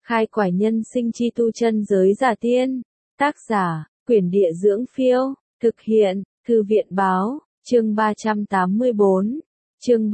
Khai quải nhân sinh chi tu chân giới giả tiên. Tác giả, Quyển Địa Dưỡng Phiêu. Thực hiện, Thư viện Báo. Chương 384. Chương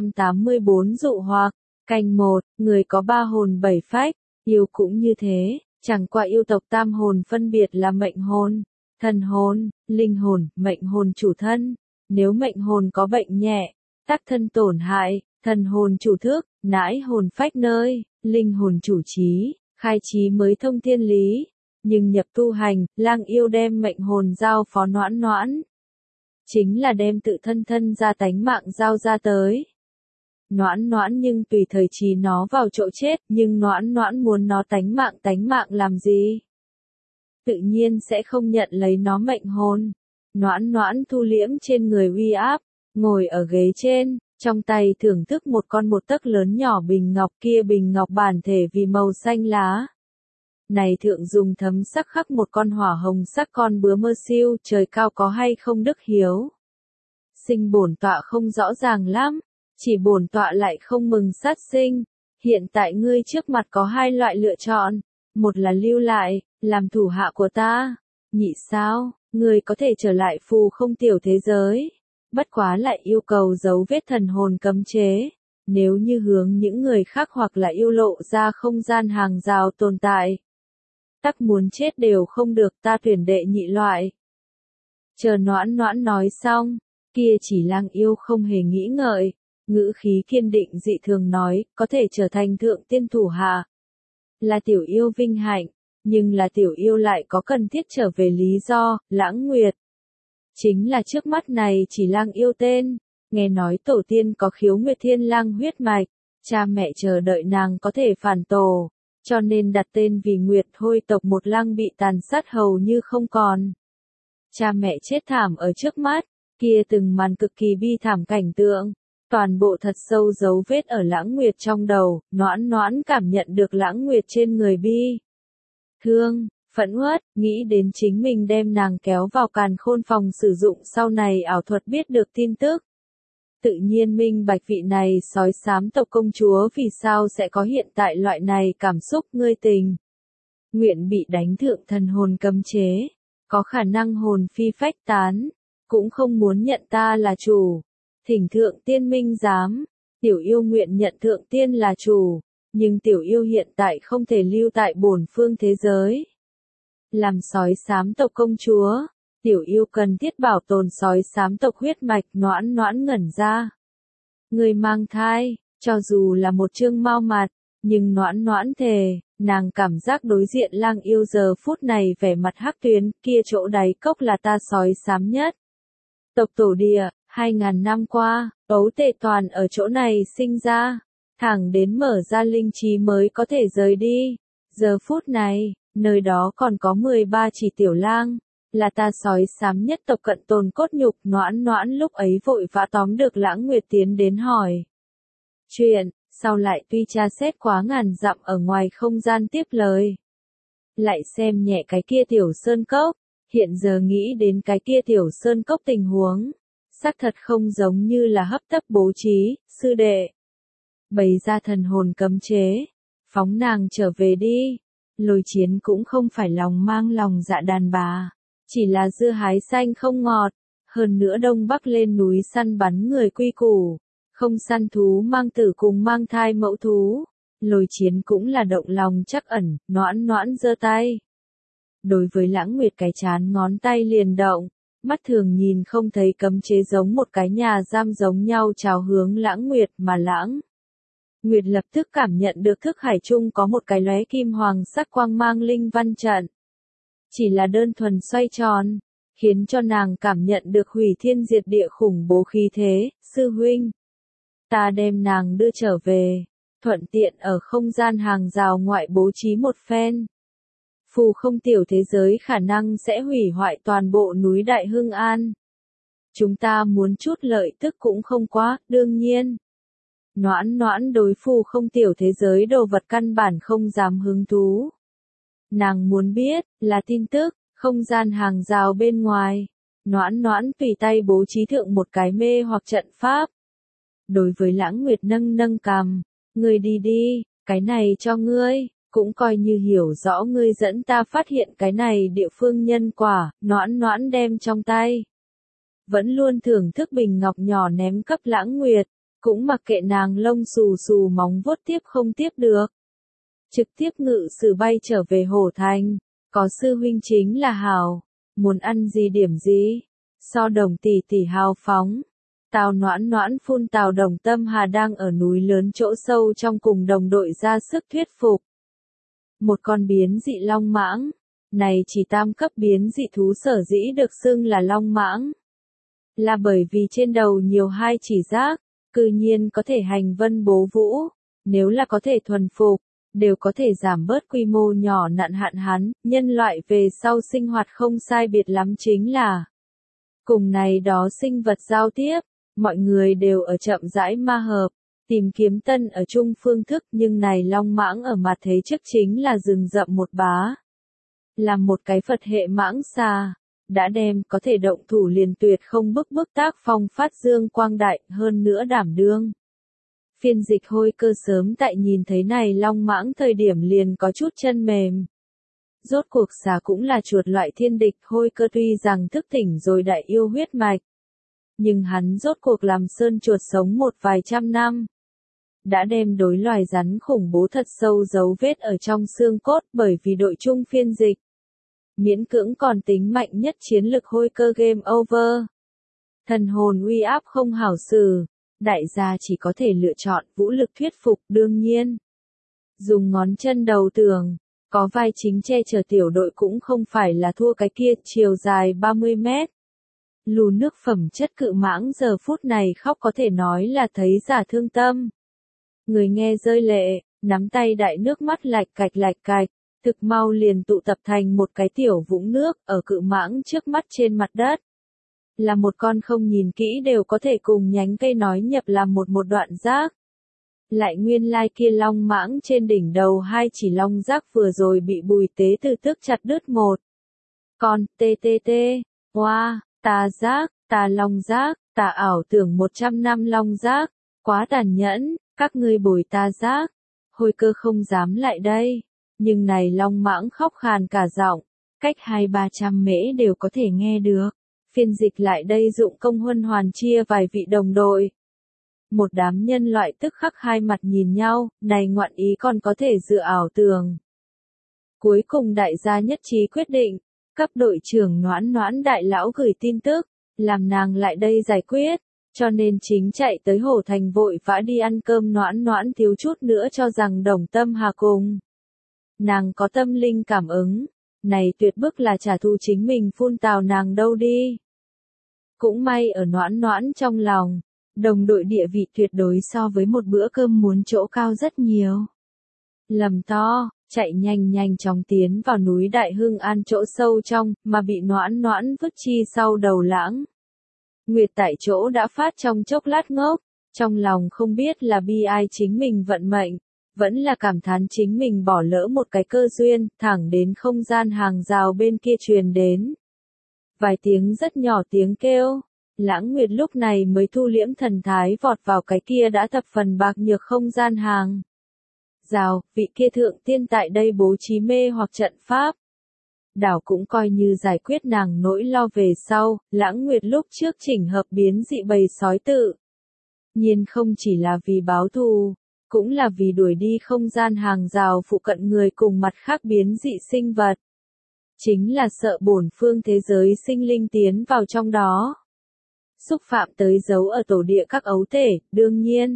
384 dụ hoặc. Canh 1, người có ba hồn bảy phách. Yêu cũng như thế, chẳng qua yêu tộc tam hồn phân biệt là mệnh hồn, thần hồn, linh hồn, mệnh hồn chủ thân. Nếu mệnh hồn có bệnh nhẹ, tắc thân tổn hại, thần hồn chủ thức, nãi hồn phách nơi, linh hồn chủ trí, khai trí mới thông thiên lý. Nhưng nhập tu hành, lang yêu đem mệnh hồn giao phó Noãn Noãn. Chính là đem tự thân ra tánh mạng giao ra tới. Noãn Noãn nhưng tùy thời trì nó vào chỗ chết, nhưng Noãn Noãn muốn nó tánh mạng làm gì? Tự nhiên sẽ không nhận lấy nó mệnh hồn. Noãn Noãn thu liễm trên người uy áp, ngồi ở ghế trên, trong tay thưởng thức một con một tấc lớn nhỏ bình ngọc, kia bình ngọc bản thể vì màu xanh lá. Này thượng dùng thấm sắc khắc một con hỏa hồng sắc con bướm mơ siêu, trời cao có hay không đức hiếu. Sinh bổn tọa không rõ ràng lắm, chỉ bổn tọa lại không mừng sát sinh. Hiện tại ngươi trước mặt có hai loại lựa chọn, một là lưu lại, làm thủ hạ của ta. Nhị sao, ngươi có thể trở lại phù không tiểu thế giới. Bất quá lại yêu cầu dấu vết thần hồn cấm chế. Nếu như hướng những người khác hoặc là yêu lộ ra không gian hàng rào tồn tại, tắc muốn chết đều không được, ta tuyển đệ nhị loại. Chờ Noãn Noãn nói xong, kia chỉ lang yêu không hề nghĩ ngợi, ngữ khí kiên định dị thường nói, có thể trở thành thượng tiên thủ hạ. Là tiểu yêu vinh hạnh, nhưng là tiểu yêu lại có cần thiết trở về lý do, Lãng Nguyệt. Chính là trước mắt này chỉ lang yêu tên, nghe nói tổ tiên có khiếu Nguyệt Thiên Lang huyết mạch, cha mẹ chờ đợi nàng có thể phản tổ, cho nên đặt tên vì Nguyệt Hôi tộc một lang bị tàn sát hầu như không còn. Cha mẹ chết thảm ở trước mắt, kia từng màn cực kỳ bi thảm cảnh tượng, toàn bộ thật sâu dấu vết ở Lãng Nguyệt trong đầu. Noãn Noãn cảm nhận được Lãng Nguyệt trên người bi thương, phẫn uất, nghĩ đến chính mình đem nàng kéo vào càn khôn phòng sử dụng sau này ảo thuật biết được tin tức. Tự nhiên minh bạch vị này sói xám tộc công chúa vì sao sẽ có hiện tại loại này cảm xúc. Ngươi tình nguyện bị đánh thượng thần hồn cấm chế, có khả năng hồn phi phách tán, cũng không muốn nhận ta là chủ. Thỉnh thượng tiên minh giám, tiểu yêu nguyện nhận thượng tiên là chủ, nhưng tiểu yêu hiện tại không thể lưu tại bổn phương thế giới. Làm sói xám tộc công chúa, tiểu yêu cần thiết bảo tồn sói xám tộc huyết mạch. Noãn Noãn ngẩn ra. Người mang thai, cho dù là một chương mau mặt, nhưng Noãn Noãn thề, nàng cảm giác đối diện lang yêu giờ phút này vẻ mặt hắc tuyến, kia chỗ đáy cốc là ta sói xám nhất. Tộc tổ địa, 2000 năm qua, ấu tệ toàn ở chỗ này sinh ra, thẳng đến mở ra linh trí mới có thể rời đi. Giờ phút này, nơi đó còn có 13 chỉ tiểu lang, là ta sói xám nhất tộc cận tồn cốt nhục. Noãn Noãn lúc ấy vội vã tóm được Lãng Nguyệt tiến đến hỏi chuyện, sau lại tuy tra xét quá ngàn dặm ở ngoài không gian tiếp lời. Lại xem nhẹ cái kia tiểu sơn cốc, hiện giờ nghĩ đến cái kia tiểu sơn cốc tình huống, xác thật không giống như là hấp tấp bố trí. Sư đệ, bày ra thần hồn cấm chế, phóng nàng trở về đi. Lôi Chiến cũng không phải lòng mang lòng dạ đàn bà, chỉ là dưa hái xanh không ngọt, hơn nữa đông bắc lên núi săn bắn người quy củ, không săn thú mang tử cùng mang thai mẫu thú. Lôi Chiến cũng là động lòng chắc ẩn. Noãn Noãn giơ tay, đối với Lãng Nguyệt cái chán ngón tay liền động, mắt thường nhìn không thấy cấm chế giống một cái nhà giam giống nhau chào hướng Lãng Nguyệt, mà Lãng Nguyệt lập tức cảm nhận được thức hải chung có một cái lóe kim hoàng sắc quang mang linh văn trận. Chỉ là đơn thuần xoay tròn, khiến cho nàng cảm nhận được hủy thiên diệt địa khủng bố khí thế. Sư huynh, ta đem nàng đưa trở về, thuận tiện ở không gian hàng rào ngoại bố trí một phen. Phù không tiểu thế giới khả năng sẽ hủy hoại toàn bộ núi Đại Hưng An. Chúng ta muốn chút lợi tức cũng không quá, đương nhiên. Noãn Noãn đối phù không tiểu thế giới đồ vật căn bản không dám hứng thú. Nàng muốn biết, là tin tức, không gian hàng rào bên ngoài. Noãn Noãn tùy tay bố trí thượng một cái mê hoặc trận pháp. Đối với Lãng Nguyệt nâng cằm, ngươi đi đi, cái này cho ngươi, cũng coi như hiểu rõ ngươi dẫn ta phát hiện cái này địa phương nhân quả, Noãn Noãn đem trong tay. Vẫn luôn thưởng thức bình ngọc nhỏ ném cấp Lãng Nguyệt, cũng mặc kệ nàng lông xù xù móng vuốt tiếp không tiếp được. Trực tiếp ngự sử bay trở về Hổ Thành, có sư huynh chính là hảo, muốn ăn gì điểm gì, so Đồng tỷ tỷ hào phóng. Tào Noãn Noãn phun Tào Đồng Tâm Hà đang ở núi lớn chỗ sâu trong cùng đồng đội ra sức thuyết phục. Một con biến dị long mãng, này chỉ tam cấp biến dị thú sở dĩ được xưng là long mãng. Là bởi vì trên đầu nhiều hai chỉ giác, cư nhiên có thể hành vân bố vũ, nếu là có thể thuần phục, đều có thể giảm bớt quy mô nhỏ nạn hạn hán, nhân loại về sau sinh hoạt không sai biệt lắm chính là cùng này đó sinh vật giao tiếp, mọi người đều ở chậm rãi ma hợp, tìm kiếm tân ở chung phương thức nhưng này long mãng ở mặt thế trước chính là rừng rậm một bá. Làm một cái Phật hệ mãng xà, đã đem có thể động thủ liền tuyệt không bức tác phong phát dương quang đại hơn nữa đảm đương. Phiên dịch Hôi Cơ sớm tại nhìn thấy này long mãng thời điểm liền có chút chân mềm. Rốt cuộc xà cũng là chuột loại thiên địch, Hôi Cơ tuy rằng thức tỉnh rồi đại yêu huyết mạch. Nhưng hắn rốt cuộc làm sơn chuột sống một vài trăm năm. Đã đem đối loài rắn khủng bố thật sâu dấu vết ở trong xương cốt bởi vì đội chung phiên dịch. Miễn cưỡng còn tính mạnh nhất chiến lực Hôi Cơ game over. Thần hồn uy áp không hảo xử, đại gia chỉ có thể lựa chọn vũ lực thuyết phục đương nhiên. Dùng ngón chân đầu tường, có vai chính che chở tiểu đội cũng không phải là thua cái kia chiều dài 30 mét. Lù nước phẩm chất cự mãng giờ phút này khóc có thể nói là thấy giả thương tâm. Người nghe rơi lệ, nắm tay đại nước mắt lạch cạch, thực mau liền tụ tập thành một cái tiểu vũng nước ở cự mãng trước mắt trên mặt đất. Là một con không nhìn kỹ đều có thể cùng nhánh cây nói nhập làm một đoạn rác. Lại nguyên lai kia long mãng trên đỉnh đầu hai chỉ long rác vừa rồi bị Bùi Tế Từ tức chặt đứt một. Con, wow, tà giác, tà long giác, tà ảo tưởng 100 năm long giác, quá tàn nhẫn, các ngươi bồi ta giác. Hôi Cơ không dám lại đây, nhưng này long mãng khóc khàn cả giọng, cách 200-300 mễ đều có thể nghe được. Phiên dịch lại đây dụng công huân hoàn chia vài vị đồng đội. Một đám nhân loại tức khắc hai mặt nhìn nhau, này ngoạn ý còn có thể dựa ảo tưởng. Cuối cùng đại gia nhất trí quyết định, cấp đội trưởng Noãn Noãn đại lão gửi tin tức, làm nàng lại đây giải quyết, cho nên chính chạy tới Hổ Thành vội vã đi ăn cơm. Noãn Noãn thiếu chút nữa cho rằng Đồng Tâm Hà cùng. Nàng có tâm linh cảm ứng, này tuyệt bức là trả thù chính mình phun tào nàng đâu đi. Cũng may ở Noãn Noãn trong lòng, đồng đội địa vị tuyệt đối so với một bữa cơm muốn chỗ cao rất nhiều. Lầm to, chạy nhanh chóng tiến vào núi Đại Hưng An chỗ sâu trong, mà bị Noãn Noãn vứt chi sau đầu Lãng Nguyệt tại chỗ đã phát trong chốc lát ngốc, trong lòng không biết là bi ai chính mình vận mệnh, vẫn là cảm thán chính mình bỏ lỡ một cái cơ duyên, thẳng đến không gian hàng rào bên kia truyền đến. Vài tiếng rất nhỏ tiếng kêu, Lãng Nguyệt lúc này mới thu liễm thần thái vọt vào cái kia đã thập phần bạc nhược không gian hàng rào, vị kia thượng tiên tại đây bố trí mê hoặc trận pháp. Đảo cũng coi như giải quyết nàng nỗi lo về sau, Lãng Nguyệt lúc trước chỉnh hợp biến dị bầy sói tự. Nhiên không chỉ là vì báo thù, cũng là vì đuổi đi không gian hàng rào phụ cận người cùng mặt khác biến dị sinh vật. Chính là sợ bổn phương thế giới sinh linh tiến vào trong đó. Xúc phạm tới dấu ở tổ địa các ấu thể, đương nhiên.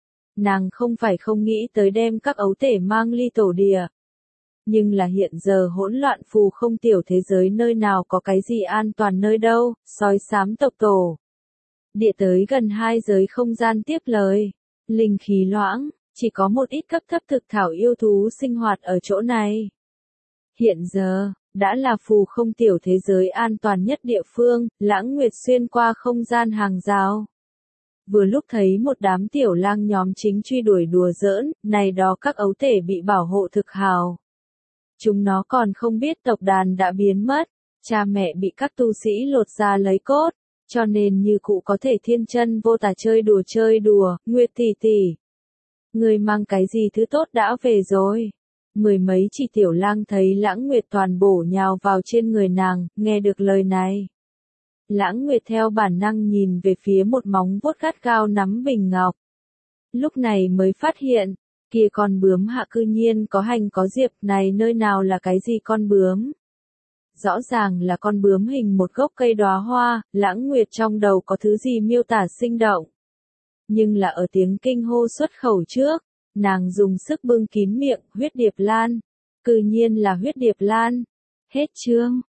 Nàng không phải không nghĩ tới đem các ấu thể mang ly tổ địa. Nhưng là hiện giờ hỗn loạn phù không tiểu thế giới nơi nào có cái gì an toàn nơi đâu, sói xám tộc tổ. Địa tới gần 2 giới không gian tiếp lời. Linh khí loãng, chỉ có một ít cấp thấp thực thảo yêu thú sinh hoạt ở chỗ này. Hiện giờ, đã là phù không tiểu thế giới an toàn nhất địa phương, Lãng Nguyệt xuyên qua không gian hàng rào. Vừa lúc thấy một đám tiểu lang nhóm chính truy đuổi đùa giỡn, này đó các ấu thể bị bảo hộ thực hào. Chúng nó còn không biết tộc đàn đã biến mất, cha mẹ bị các tu sĩ lột ra lấy cốt, cho nên như cụ có thể thiên chân vô tà chơi đùa, Nguyệt tỷ tỷ. Người mang cái gì thứ tốt đã về rồi. Mười mấy chỉ tiểu lang thấy Lãng Nguyệt toàn bổ nhào vào trên người nàng, nghe được lời này. Lãng Nguyệt theo bản năng nhìn về phía một móng vuốt gắt gao nắm bình ngọc. Lúc này mới phát hiện, kia con bướm hạ cư nhiên có hành có diệp, này nơi nào là cái gì con bướm? Rõ ràng là con bướm hình một gốc cây đóa hoa, Lãng Nguyệt trong đầu có thứ gì miêu tả sinh động. Nhưng là ở tiếng kinh hô xuất khẩu trước, nàng dùng sức bưng kín miệng, huyết điệp lan. Cư nhiên là huyết điệp lan. Hết chương.